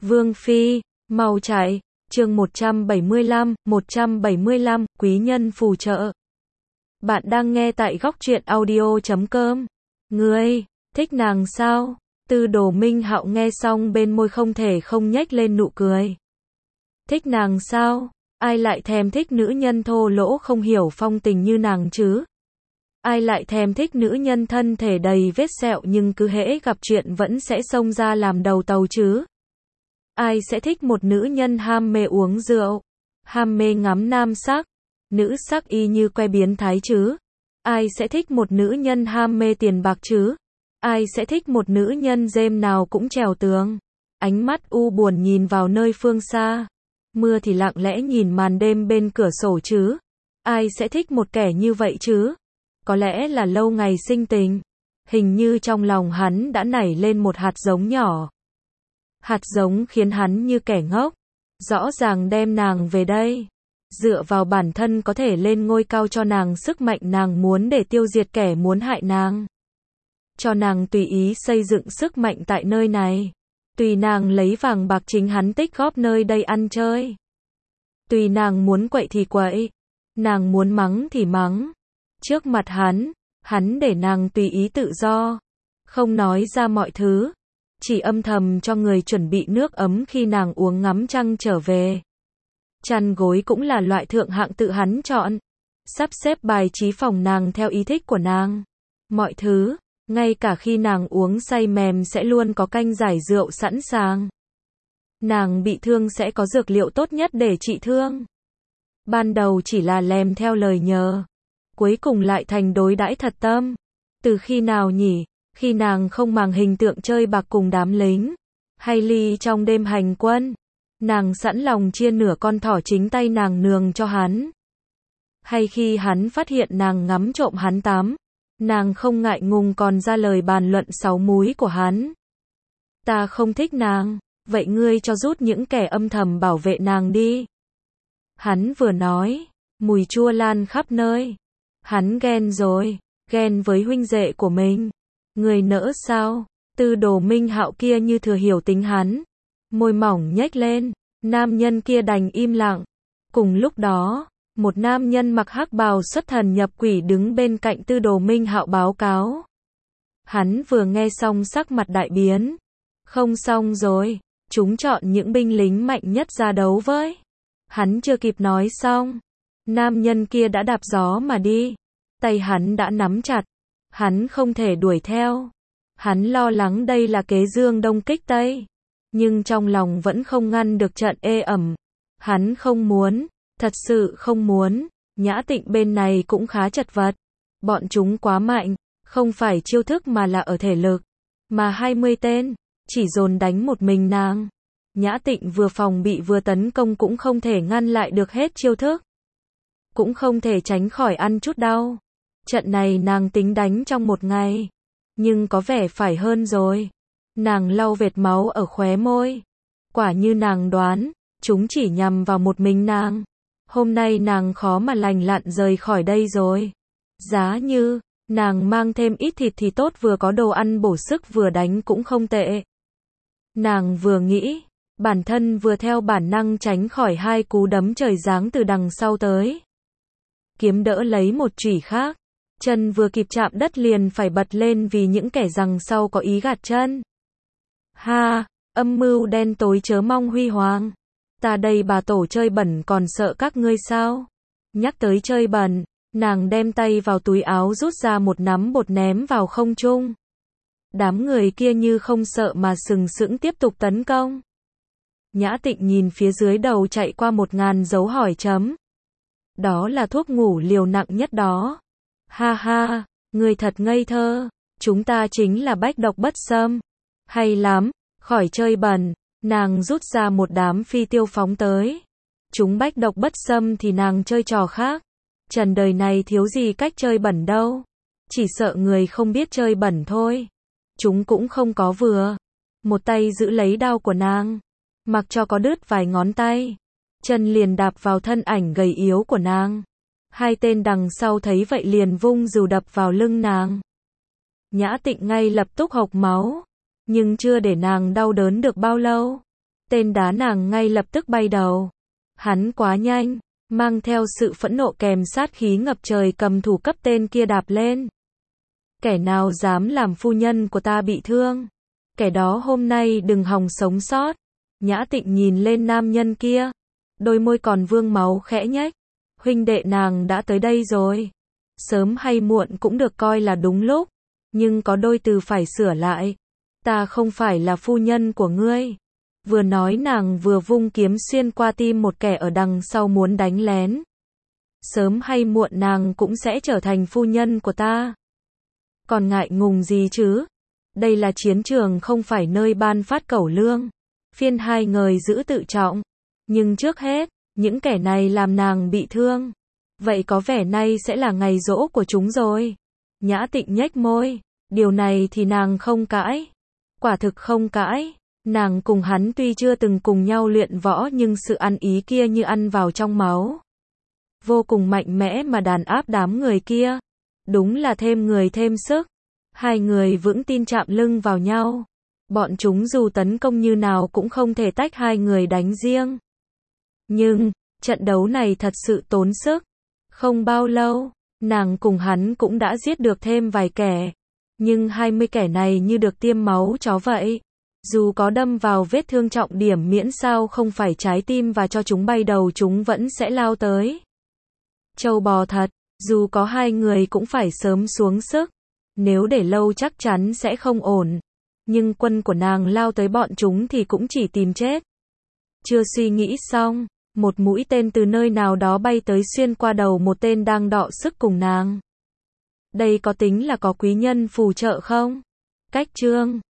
Vương Phi, mau chạy, chương 175, quý nhân phù trợ. Bạn đang nghe tại góc truyện audio.com. Ngươi, thích nàng sao? Tư Đồ Minh Hạo nghe xong bên môi không thể không nhếch lên nụ cười. Thích nàng sao? Ai lại thèm thích nữ nhân thô lỗ không hiểu phong tình như nàng chứ? Ai lại thèm thích nữ nhân thân thể đầy vết sẹo nhưng cứ hễ gặp chuyện vẫn sẽ xông ra làm đầu tàu chứ? Ai sẽ thích một nữ nhân ham mê uống rượu, ham mê ngắm nam sắc, nữ sắc y như que biến thái chứ? Ai sẽ thích một nữ nhân ham mê tiền bạc chứ? Ai sẽ thích một nữ nhân dêm nào cũng trèo tường? Ánh mắt u buồn nhìn vào nơi phương xa. Mưa thì lặng lẽ nhìn màn đêm bên cửa sổ chứ? Ai sẽ thích một kẻ như vậy chứ? Có lẽ là lâu ngày sinh tình. Hình như trong lòng hắn đã nảy lên một hạt giống nhỏ. Hạt giống khiến hắn như kẻ ngốc. Rõ ràng đem nàng về đây. Dựa vào bản thân có thể lên ngôi cao cho nàng sức mạnh nàng muốn để tiêu diệt kẻ muốn hại nàng. Cho nàng tùy ý xây dựng sức mạnh tại nơi này. Tùy nàng lấy vàng bạc chính hắn tích góp nơi đây ăn chơi. Tùy nàng muốn quậy thì quậy. Nàng muốn mắng thì mắng. Trước mặt hắn để nàng tùy ý tự do. Không nói ra mọi thứ. Chỉ âm thầm cho người chuẩn bị nước ấm khi nàng uống ngắm trăng trở về. Chăn gối cũng là loại thượng hạng tự hắn chọn. Sắp xếp bài trí phòng nàng theo ý thích của nàng. Mọi thứ, ngay cả khi nàng uống say mềm sẽ luôn có canh giải rượu sẵn sàng. Nàng bị thương sẽ có dược liệu tốt nhất để trị thương. Ban đầu chỉ là lèm theo lời nhờ. Cuối cùng lại thành đối đãi thật tâm. Từ khi nào nhỉ? Khi nàng không màng hình tượng chơi bạc cùng đám lính. Hay ly trong đêm hành quân. Nàng sẵn lòng chia nửa con thỏ chính tay nàng nương cho hắn. Hay khi hắn phát hiện nàng ngắm trộm hắn tắm. Nàng không ngại ngùng còn ra lời bàn luận sáu múi của hắn. Ta không thích nàng. Vậy ngươi cho rút những kẻ âm thầm bảo vệ nàng đi. Hắn vừa nói. Mùi chua lan khắp nơi. Hắn ghen rồi. Ghen với huynh đệ của mình. Người nỡ sao? Tư Đồ Minh Hạo kia như thừa hiểu tính hắn. Môi mỏng nhếch lên. Nam nhân kia đành im lặng. Cùng lúc đó, một nam nhân mặc hắc bào xuất thần nhập quỷ đứng bên cạnh Tư Đồ Minh Hạo báo cáo. Hắn vừa nghe xong sắc mặt đại biến. Không xong rồi. Chúng chọn những binh lính mạnh nhất ra đấu với. Hắn chưa kịp nói xong. Nam nhân kia đã đạp gió mà đi. Tay hắn đã nắm chặt. Hắn không thể đuổi theo. Hắn lo lắng đây là kế Dương Đông kích Tây. Nhưng trong lòng vẫn không ngăn được trận ê ẩm. Hắn không muốn. Thật sự không muốn. Nhã Tịnh bên này cũng khá chật vật. Bọn chúng quá mạnh. Không phải chiêu thức mà là ở thể lực. Mà 20 tên. Chỉ dồn đánh một mình nàng. Nhã Tịnh vừa phòng bị vừa tấn công cũng không thể ngăn lại được hết chiêu thức. Cũng không thể tránh khỏi ăn chút đau. Trận này nàng tính đánh trong một ngày. Nhưng có vẻ phải hơn rồi. Nàng lau vệt máu ở khóe môi. Quả như nàng đoán, chúng chỉ nhằm vào một mình nàng. Hôm nay nàng khó mà lành lặn rời khỏi đây rồi. Giá như, nàng mang thêm ít thịt thì tốt vừa có đồ ăn bổ sức vừa đánh cũng không tệ. Nàng vừa nghĩ, bản thân vừa theo bản năng tránh khỏi hai cú đấm trời giáng từ đằng sau tới. Kiếm đỡ lấy một chủy khác. Chân vừa kịp chạm đất liền phải bật lên vì những kẻ đằng sau có ý gạt chân. Ha, âm mưu đen tối chớ mong huy hoàng. Ta đây bà tổ chơi bẩn còn sợ các ngươi sao? Nhắc tới chơi bẩn, nàng đem tay vào túi áo rút ra một nắm bột ném vào không trung. Đám người kia như không sợ mà sừng sững tiếp tục tấn công. Nhã Tịnh nhìn phía dưới đầu chạy qua 1000 dấu hỏi chấm. Đó là thuốc ngủ liều nặng nhất đó. Ha ha, người thật ngây thơ. Chúng ta chính là bách độc bất xâm. Hay lắm, khỏi chơi bẩn. Nàng rút ra một đám phi tiêu phóng tới. Chúng bách độc bất xâm thì nàng chơi trò khác. Trần đời này thiếu gì cách chơi bẩn đâu. Chỉ sợ người không biết chơi bẩn thôi. Chúng cũng không có vừa. Một tay giữ lấy đao của nàng. Mặc cho có đứt vài ngón tay. Chân liền đạp vào thân ảnh gầy yếu của nàng. Hai tên đằng sau thấy vậy liền vung rìu đập vào lưng nàng. Nhã Tịnh ngay lập tức hộc máu. Nhưng chưa để nàng đau đớn được bao lâu. Tên đá nàng ngay lập tức bay đầu. Hắn quá nhanh, mang theo sự phẫn nộ kèm sát khí ngập trời cầm thủ cấp tên kia đạp lên. Kẻ nào dám làm phu nhân của ta bị thương, kẻ đó hôm nay đừng hòng sống sót. Nhã Tịnh nhìn lên nam nhân kia, đôi môi còn vương máu khẽ nhếch. Huynh đệ nàng đã tới đây rồi. Sớm hay muộn cũng được coi là đúng lúc, nhưng có đôi từ phải sửa lại. Ta không phải là phu nhân của ngươi. Vừa nói nàng vừa vung kiếm xuyên qua tim một kẻ ở đằng sau muốn đánh lén. Sớm hay muộn nàng cũng sẽ trở thành phu nhân của ta. Còn ngại ngùng gì chứ? Đây là chiến trường không phải nơi ban phát cẩu lương. Phiên hai người giữ tự trọng. Nhưng trước hết, những kẻ này làm nàng bị thương. Vậy có vẻ nay sẽ là ngày giỗ của chúng rồi. Nhã Tịnh nhếch môi. Điều này thì nàng không cãi. Quả thực không cãi. Nàng cùng hắn tuy chưa từng cùng nhau luyện võ nhưng sự ăn ý kia như ăn vào trong máu. Vô cùng mạnh mẽ mà đàn áp đám người kia. Đúng là thêm người thêm sức. Hai người vững tin chạm lưng vào nhau. Bọn chúng dù tấn công như nào cũng không thể tách hai người đánh riêng. Nhưng, trận đấu này thật sự tốn sức. Không bao lâu, nàng cùng hắn cũng đã giết được thêm vài kẻ. Nhưng 20 kẻ này như được tiêm máu chó vậy. Dù có đâm vào vết thương trọng điểm miễn sao không phải trái tim và cho chúng bay đầu chúng vẫn sẽ lao tới. Trâu bò thật, dù có hai người cũng phải sớm xuống sức. Nếu để lâu chắc chắn sẽ không ổn. Nhưng quân của nàng lao tới bọn chúng thì cũng chỉ tìm chết. Chưa suy nghĩ xong, một mũi tên từ nơi nào đó bay tới xuyên qua đầu một tên đang đọ sức cùng nàng. Đây có tính là có quý nhân phù trợ không? Cách chương